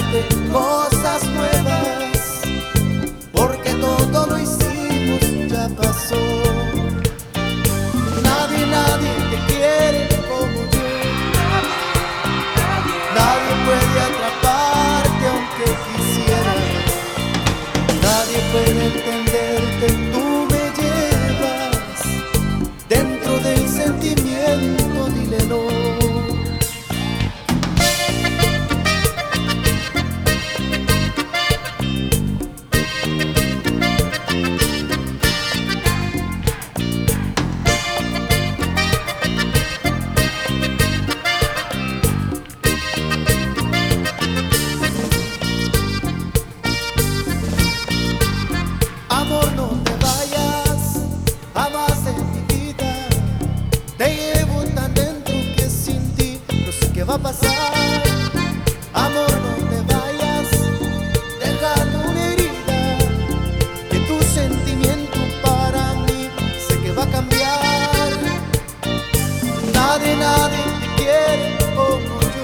enseñarte cosas nuevas, porque todo lo hicimos, ya pasó. Nadie te quiere como yo. Nadie puede atraparte aunque quisiera. Nadie puede entenderte, tú me llevas dentro del sentimiento, dile no. Amor, no te vayas, jamás en mi vida. Te llevo tan dentro que sin ti no sé qué va a pasar. Amor, no te vayas, dejando una herida, que tu sentimiento para mí sé que va a cambiar. Nadie te quiere como yo.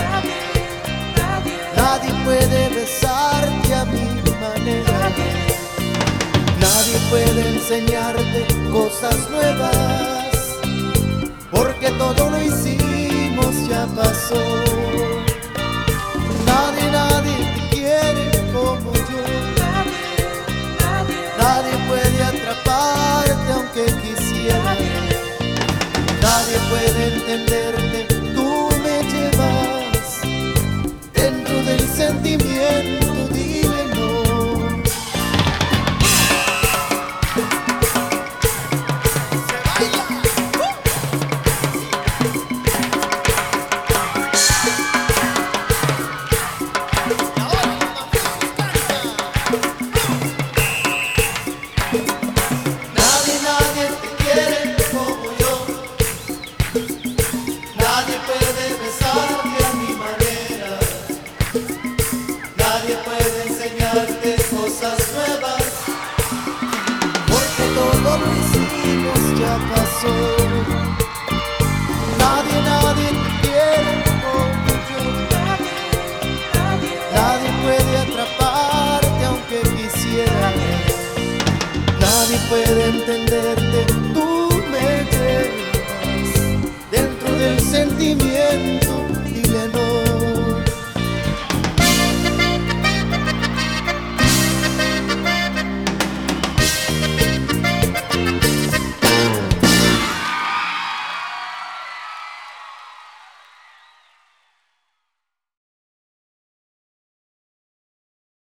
Nadie puede besarte a mi manera. Nadie puede enseñarte cosas nuevas, porque todo lo hicimos, ya pasó. Nadie te quiere como yo. Nadie puede atraparte aunque quisiera. Nadie puede entenderte, tú me llevas dentro del sentimiento, dile no. Nadie te quiere como yo. Nadie puede besarte a mi manera. Nadie puede enseñarte cosas nuevas, porque todo lo hicimos, ya pasó. Nadie te quiere como yo. Nadie puede atraparte aunque quisiera. Nadie puede entenderte,